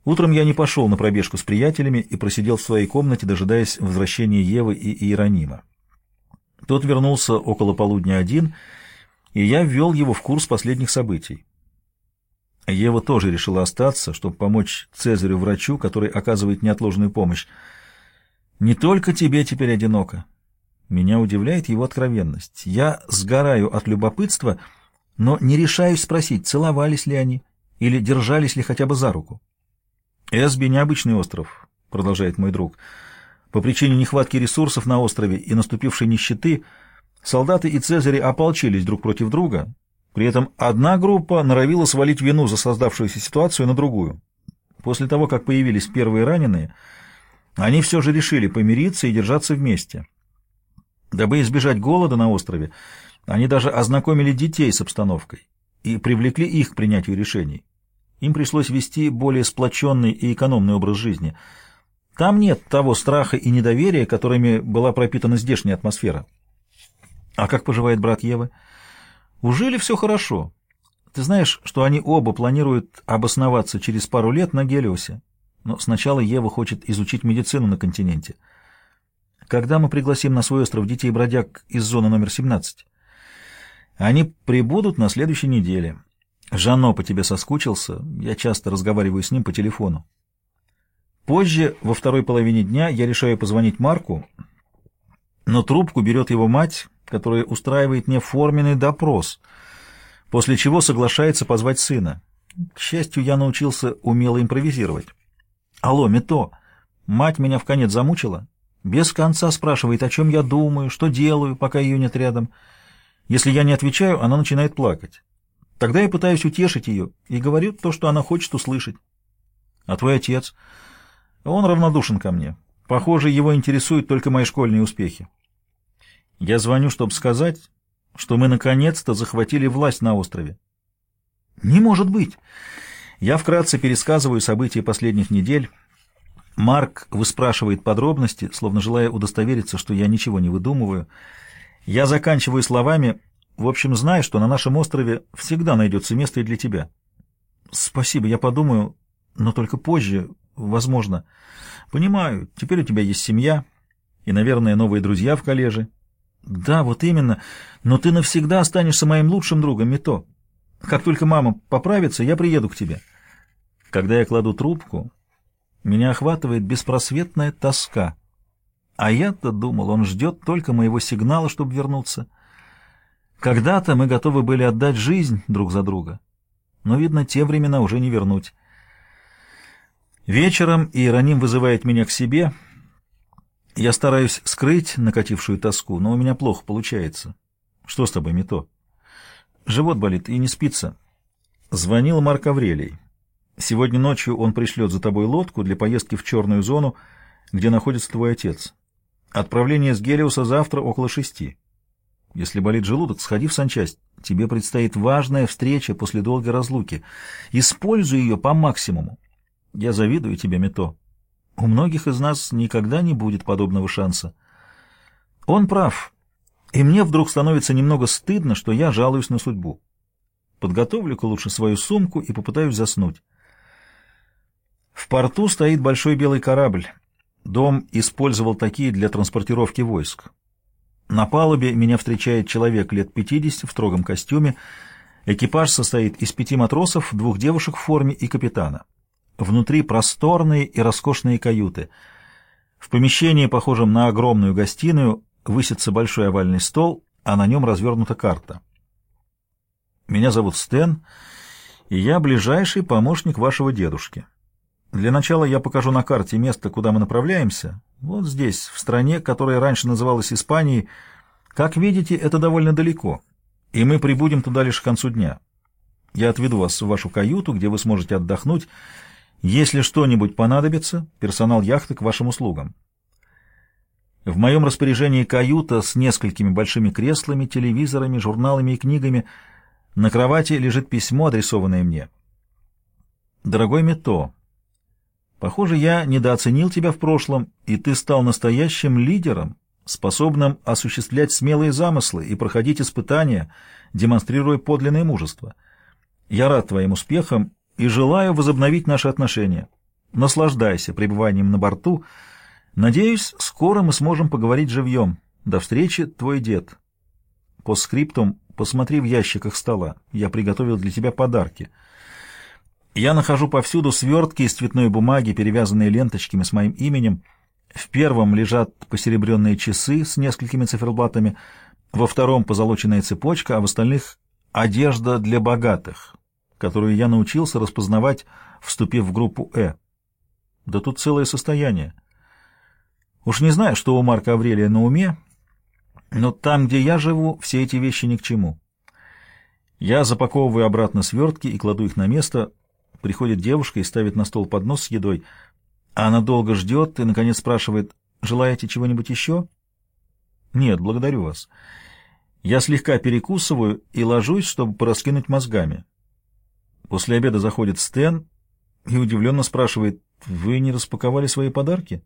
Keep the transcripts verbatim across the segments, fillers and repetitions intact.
Утром я не пошел на пробежку с приятелями и просидел в своей комнате, дожидаясь возвращения Евы и Иеронима. Тот вернулся около полудня один, и я ввел его в курс последних событий. Ева тоже решила остаться, чтобы помочь Цезарю-врачу, который оказывает неотложную помощь. «Не только тебе теперь одиноко». Меня удивляет его откровенность. Я сгораю от любопытства, но не решаюсь спросить, целовались ли они или держались ли хотя бы за руку. «Эсби — необычный остров», — продолжает мой друг. «По причине нехватки ресурсов на острове и наступившей нищеты солдаты и Цезари ополчились друг против друга. При этом одна группа норовила свалить вину за создавшуюся ситуацию на другую. После того, как появились первые раненые, они все же решили помириться и держаться вместе. Дабы избежать голода на острове, они даже ознакомили детей с обстановкой и привлекли их к принятию решений. Им пришлось вести более сплоченный и экономный образ жизни. Там нет того страха и недоверия, которыми была пропитана здешняя атмосфера. А как поживает брат Евы? У Жили все хорошо. Ты знаешь, что они оба планируют обосноваться через пару лет на Гелиосе, но сначала Ева хочет изучить медицину на континенте. Когда мы пригласим на свой остров детей-бродяг из зоны номер семнадцать? Они прибудут на следующей неделе. Жано по тебе соскучился, я часто разговариваю с ним по телефону. Позже, во второй половине дня, я решаю позвонить Марку, но трубку берет его мать, которая устраивает мне форменный допрос, после чего соглашается позвать сына. К счастью, я научился умело импровизировать. «Алло, Мито!» Мать меня вконец замучила. Без конца спрашивает, о чем я думаю, что делаю, пока ее нет рядом. Если я не отвечаю, она начинает плакать. Тогда я пытаюсь утешить ее и говорю то, что она хочет услышать. «А твой отец?» Он равнодушен ко мне. Похоже, его интересуют только мои школьные успехи. Я звоню, чтобы сказать, что мы наконец-то захватили власть на острове. Не может быть! Я вкратце пересказываю события последних недель. Марк выспрашивает подробности, словно желая удостовериться, что я ничего не выдумываю. Я заканчиваю словами: «В общем, знай, что на нашем острове всегда найдется место и для тебя». «Спасибо, я подумаю, но только позже, возможно». «Понимаю, теперь у тебя есть семья и, наверное, новые друзья в колледже». «Да, вот именно, но ты навсегда останешься моим лучшим другом, Мито. Как только мама поправится, я приеду к тебе». Когда я кладу трубку, меня охватывает беспросветная тоска. А я-то думал, он ждет только моего сигнала, чтобы вернуться. Когда-то мы готовы были отдать жизнь друг за друга, но, видно, те времена уже не вернуть. Вечером Иероним вызывает меня к себе. Я стараюсь скрыть накатившую тоску, но у меня плохо получается. «Что с тобой, Мито?» «Живот болит и не спится». Звонил Марк Аврелий. «Сегодня ночью он пришлет за тобой лодку для поездки в черную зону, где находится твой отец. Отправление с Гелиоса завтра около шести. Если болит желудок, сходи в санчасть. Тебе предстоит важная встреча после долгой разлуки. Используй ее по максимуму. Я завидую тебе, Мито. У многих из нас никогда не будет подобного шанса». Он прав, и мне вдруг становится немного стыдно, что я жалуюсь на судьбу. Подготовлю-ка лучше свою сумку и попытаюсь заснуть. В порту стоит большой белый корабль. Дом использовал такие для транспортировки войск. На палубе меня встречает человек лет пятидесяти в строгом костюме. Экипаж состоит из пяти матросов, двух девушек в форме и капитана. Внутри просторные и роскошные каюты. В помещении, похожем на огромную гостиную, высится большой овальный стол, а на нем развернута карта. Меня зовут Стэн, и я ближайший помощник вашего дедушки. Для начала я покажу на карте место, куда мы направляемся. Вот здесь, в стране, которая раньше называлась Испанией. Как видите, это довольно далеко, и мы прибудем туда лишь к концу дня. Я отведу вас в вашу каюту, где вы сможете отдохнуть. Если что-нибудь понадобится, персонал яхты к вашим услугам. В моем распоряжении каюта с несколькими большими креслами, телевизорами, журналами и книгами. На кровати лежит письмо, адресованное мне. «Дорогой Мито, похоже, я недооценил тебя в прошлом, и ты стал настоящим лидером, способным осуществлять смелые замыслы и проходить испытания, демонстрируя подлинное мужество. Я рад твоим успехам и желаю возобновить наши отношения. Наслаждайся пребыванием на борту. Надеюсь, скоро мы сможем поговорить живьем. До встречи, твой дед. По скриптум, посмотри в ящиках стола. Я приготовил для тебя подарки. Я нахожу повсюду свертки из цветной бумаги, перевязанные ленточками с моим именем. В первом лежат посеребренные часы с несколькими циферблатами, во втором позолоченная цепочка, а в остальных одежда для богатых, которую я научился распознавать, вступив в группу «Э». Да тут целое состояние. Уж не знаю, что у Марка Аврелия на уме, но там, где я живу, все эти вещи ни к чему. Я запаковываю обратно свертки и кладу их на место. Приходит девушка и ставит на стол поднос с едой. Она долго ждет и, наконец, спрашивает: «Желаете чего-нибудь еще?» «Нет, благодарю вас». Я слегка перекусываю и ложусь, чтобы пораскинуть мозгами. После обеда заходит Стэн и удивленно спрашивает: «Вы не распаковали свои подарки?»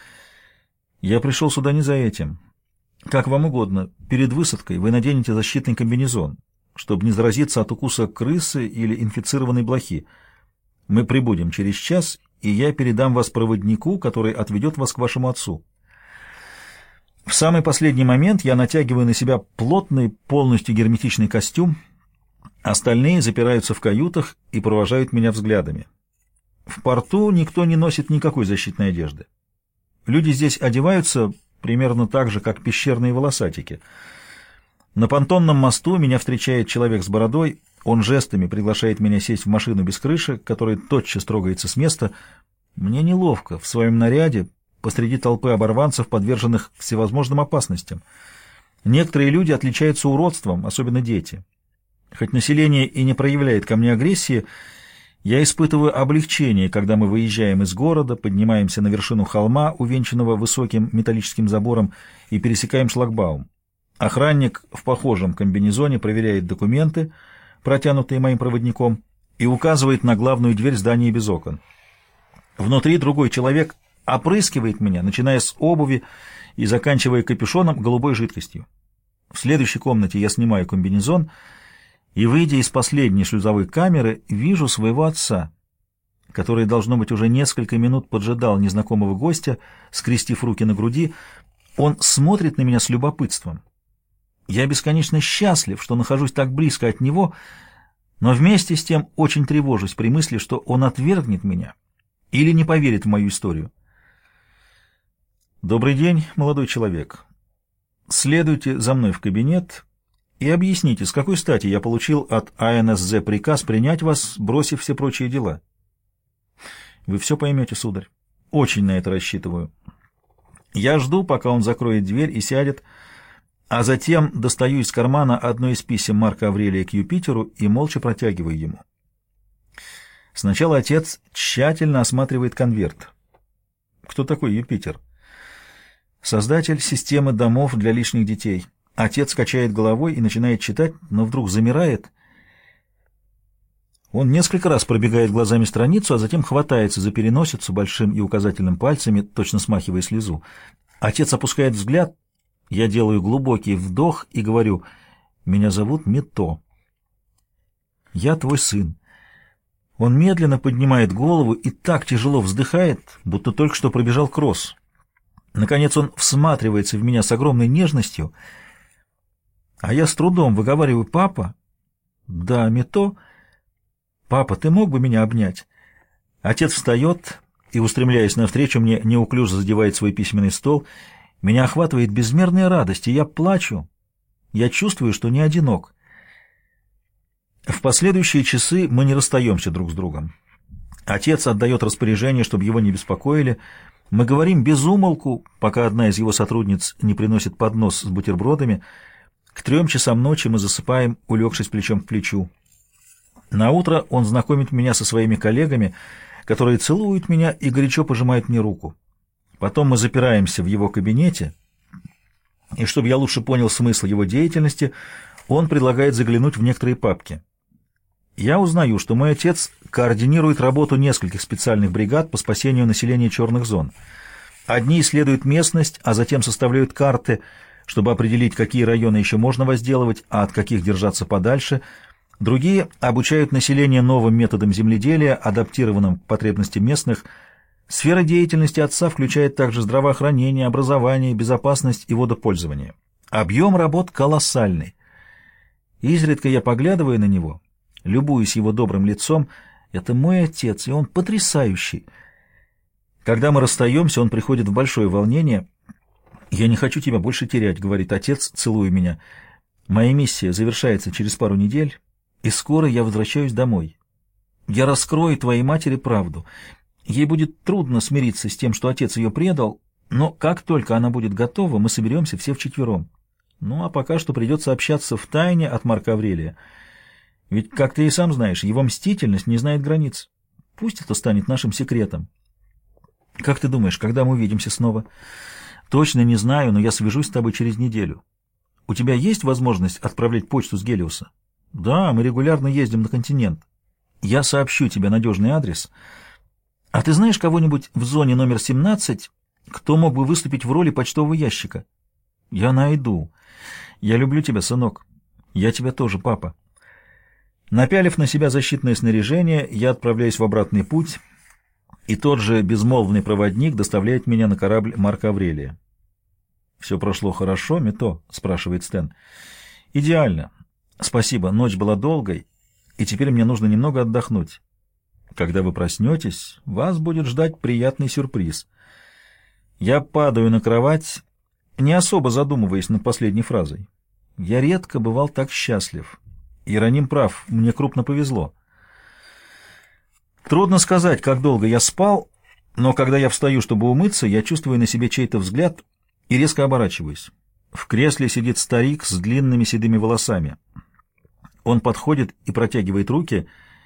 «Я пришел сюда не за этим. Как вам угодно. Перед высадкой вы наденете защитный комбинезон, чтобы не заразиться от укуса крысы или инфицированной блохи. Мы прибудем через час, и я передам вас проводнику, который отведет вас к вашему отцу». В самый последний момент я натягиваю на себя плотный, полностью герметичный костюм. Остальные запираются в каютах и провожают меня взглядами. В порту никто не носит никакой защитной одежды. Люди здесь одеваются примерно так же, как пещерные волосатики. На понтонном мосту меня встречает человек с бородой. Он жестами приглашает меня сесть в машину без крыши, которая тотчас трогается с места. Мне неловко в своем наряде посреди толпы оборванцев, подверженных всевозможным опасностям. Некоторые люди отличаются уродством, особенно дети. Хоть население и не проявляет ко мне агрессии, я испытываю облегчение, когда мы выезжаем из города, поднимаемся на вершину холма, увенчанного высоким металлическим забором, и пересекаем шлагбаум. Охранник в похожем комбинезоне проверяет документы, протянутые моим проводником, и указывает на главную дверь здания без окон. Внутри другой человек опрыскивает меня, начиная с обуви и заканчивая капюшоном голубой жидкостью. В следующей комнате я снимаю комбинезон и, выйдя из последней шлюзовой камеры, вижу своего отца, который, должно быть, уже несколько минут поджидал незнакомого гостя, скрестив руки на груди. Он смотрит на меня с любопытством. Я бесконечно счастлив, что нахожусь так близко от него, но вместе с тем очень тревожусь при мысли, что он отвергнет меня или не поверит в мою историю. «Добрый день, молодой человек. Следуйте за мной в кабинет и объясните, с какой стати я получил от А Н С З приказ принять вас, бросив все прочие дела». «Вы все поймете, сударь. Очень на это рассчитываю». Я жду, пока он закроет дверь и сядет, а затем достаю из кармана одно из писем Марка Аврелия к Юпитеру и молча протягиваю ему. Сначала отец тщательно осматривает конверт. Кто такой Юпитер? Создатель системы домов для лишних детей. Отец качает головой и начинает читать, но вдруг замирает. Он несколько раз пробегает глазами страницу, а затем хватается за переносицу большим и указательным пальцами, точно смахивая слезу. Отец опускает взгляд. Я делаю глубокий вдох и говорю: «Меня зовут Мито. Я твой сын». Он медленно поднимает голову и так тяжело вздыхает, будто только что пробежал кросс. Наконец он всматривается в меня с огромной нежностью, а я с трудом выговариваю: «Папа?» «Да, Мито. Папа, ты мог бы меня обнять?» Отец встает и, устремляясь навстречу мне, неуклюже задевает свой письменный стол. Меня охватывает безмерная радость, и я плачу. Я чувствую, что не одинок. В последующие часы мы не расстаемся друг с другом. Отец отдает распоряжение, чтобы его не беспокоили. Мы говорим без умолку, пока одна из его сотрудниц не приносит поднос с бутербродами. К трем часам ночи мы засыпаем, улегшись плечом к плечу. Наутро он знакомит меня со своими коллегами, которые целуют меня и горячо пожимают мне руку. Потом мы запираемся в его кабинете, и чтобы я лучше понял смысл его деятельности, он предлагает заглянуть в некоторые папки. Я узнаю, что мой отец координирует работу нескольких специальных бригад по спасению населения черных зон. Одни исследуют местность, а затем составляют карты, чтобы определить, какие районы еще можно возделывать, а от каких держаться подальше. Другие обучают население новым методам земледелия, адаптированным к потребностям местных. Сфера деятельности отца включает также здравоохранение, образование, безопасность и водопользование. Объем работ колоссальный. Изредка я поглядываю на него, любуюсь его добрым лицом. Это мой отец, и он потрясающий. Когда мы расстаемся, он приходит в большое волнение. «Я не хочу тебя больше терять», — говорит отец, целуя меня. «Моя миссия завершается через пару недель, и скоро я возвращаюсь домой. Я раскрою твоей матери правду. Ей будет трудно смириться с тем, что отец ее предал, но как только она будет готова, мы соберемся все вчетвером. Ну, а пока что придется общаться в тайне от Марка Аврелия. Ведь, как ты и сам знаешь, его мстительность не знает границ. Пусть это станет нашим секретом. Как ты думаешь, когда мы увидимся снова? Точно не знаю, но я свяжусь с тобой через неделю. У тебя есть возможность отправлять почту с Гелиоса? Да, мы регулярно ездим на континент. Я сообщу тебе надежный адрес. А ты знаешь кого-нибудь в зоне номер семнадцать, кто мог бы выступить в роли почтового ящика? Я найду. Я люблю тебя, сынок. Я тебя тоже, папа. Напялив на себя защитное снаряжение, я отправляюсь в обратный путь, и тот же безмолвный проводник доставляет меня на корабль Марка Аврелия. «Все прошло хорошо, Мито?» — спрашивает Стэн. «Идеально. Спасибо, ночь была долгой, и теперь мне нужно немного отдохнуть. Когда вы проснетесь, вас будет ждать приятный сюрприз». Я падаю на кровать, не особо задумываясь над последней фразой. Я редко бывал так счастлив. Иероним прав, мне крупно повезло. Трудно сказать, как долго я спал, но когда я встаю, чтобы умыться, я чувствую на себе чей-то взгляд и резко оборачиваюсь. В кресле сидит старик с длинными седыми волосами. Он подходит и протягивает руки.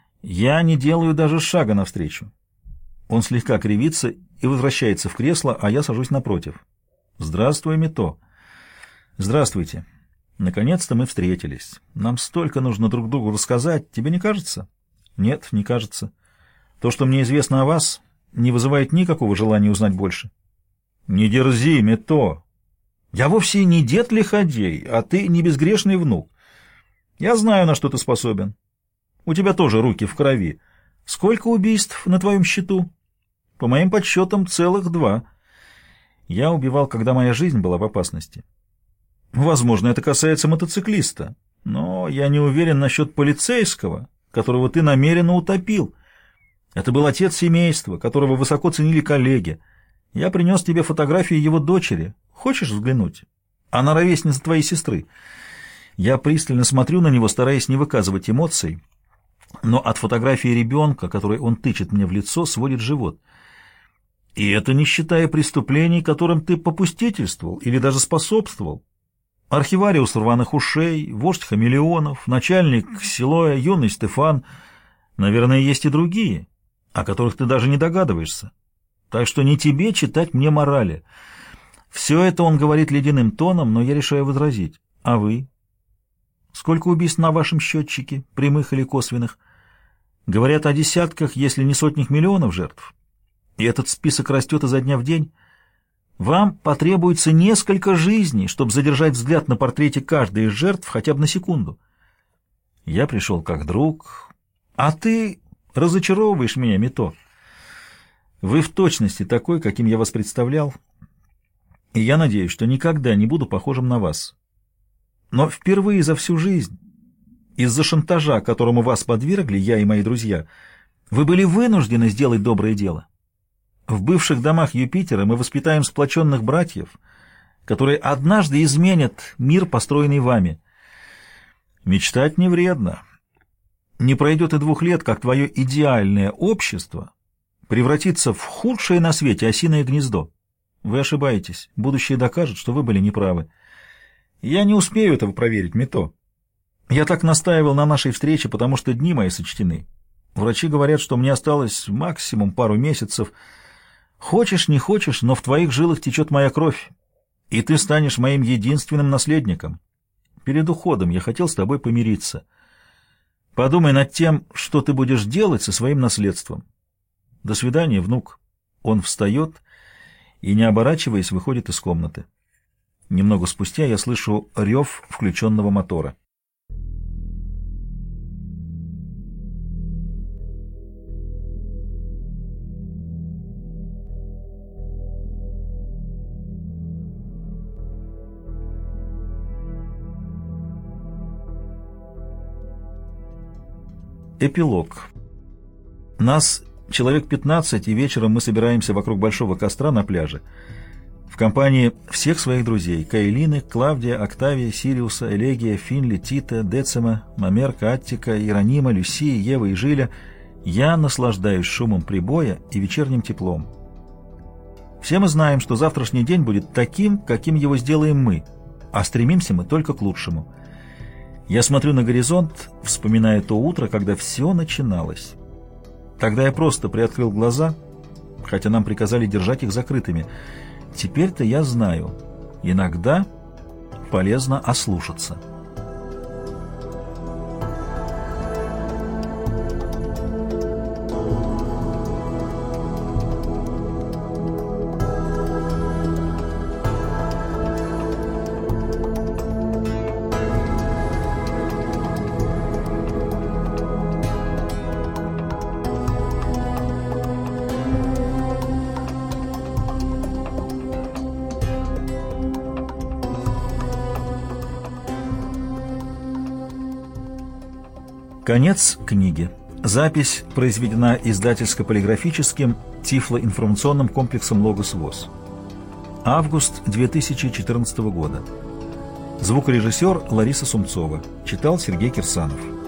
Я не делаю даже шага навстречу. Он слегка кривится и возвращается в кресло, а я сажусь напротив. «Здравствуй, Мито». «Здравствуйте. Наконец-то мы встретились. Нам столько нужно друг другу рассказать. Тебе не кажется?» «Нет, не кажется. То, что мне известно о вас, не вызывает никакого желания узнать больше». «Не дерзи, Мито. Я вовсе не дед-лиходей, а ты не безгрешный внук. Я знаю, на что ты способен. У тебя тоже руки в крови. Сколько убийств на твоем счету?» «По моим подсчетам, целых два. Я убивал, когда моя жизнь была в опасности. Возможно, это касается мотоциклиста, но я не уверен насчет полицейского, которого ты намеренно утопил. Это был отец семейства, которого высоко ценили коллеги. Я принес тебе фотографии его дочери. Хочешь взглянуть? Она ровесница твоей сестры». Я пристально смотрю на него, стараясь не выказывать эмоций, но от фотографии ребенка, которой он тычет мне в лицо, сводит живот. И это не считая преступлений, которым ты попустительствовал или даже способствовал. Архивариус рваных ушей, вождь хамелеонов, начальник Силоя, юный Стефан. Наверное, есть и другие, о которых ты даже не догадываешься. Так что не тебе читать мне морали. Все это он говорит ледяным тоном, но я решаю возразить. А вы? Сколько убийств на вашем счетчике, прямых или косвенных? Говорят о десятках, если не сотнях миллионов жертв. И этот список растет изо дня в день. Вам потребуется несколько жизней, чтобы задержать взгляд на портрете каждой из жертв хотя бы на секунду. Я пришел как друг, а ты разочаровываешь меня, Мито. Вы в точности такой, каким я вас представлял, и я надеюсь, что никогда не буду похожим на вас. Но впервые за всю жизнь, из-за шантажа, которому вас подвергли я и мои друзья, вы были вынуждены сделать доброе дело. В бывших домах Юпитера мы воспитаем сплоченных братьев, которые однажды изменят мир, построенный вами. Мечтать не вредно. Не пройдет и двух лет, как твое идеальное общество превратится в худшее на свете осиное гнездо. Вы ошибаетесь. Будущее докажет, что вы были неправы. Я не успею этого проверить, Мито. Я так настаивал на нашей встрече, потому что дни мои сочтены. Врачи говорят, что мне осталось максимум пару месяцев. Хочешь, не хочешь, но в твоих жилах течет моя кровь, и ты станешь моим единственным наследником. Перед уходом я хотел с тобой помириться. Подумай над тем, что ты будешь делать со своим наследством. До свидания, внук. Он встает и, не оборачиваясь, выходит из комнаты. Немного спустя я слышу рев включенного мотора. Эпилог. Нас человек пятнадцать, и вечером мы собираемся вокруг большого костра на пляже в компании всех своих друзей: Каэлины, Клавдия, Октавия, Сириуса, Элегия, Финли, Тита, Децима, Мамерка, Аттика, Иеронима, Люсия, Ева и Жиля. Я наслаждаюсь шумом прибоя и вечерним теплом. Все мы знаем, что завтрашний день будет таким, каким его сделаем мы, а стремимся мы только к лучшему. Я смотрю на горизонт, вспоминая то утро, когда все начиналось. Тогда я просто приоткрыл глаза, хотя нам приказали держать их закрытыми. Теперь-то я знаю, иногда полезно ослушаться. Конец книги. Запись произведена издательско-полиграфическим тифлоинформационным комплексом «Логос ВОС». Август две тысячи четырнадцатого года. Звукорежиссер Лариса Сумцова. Читал Сергей Кирсанов.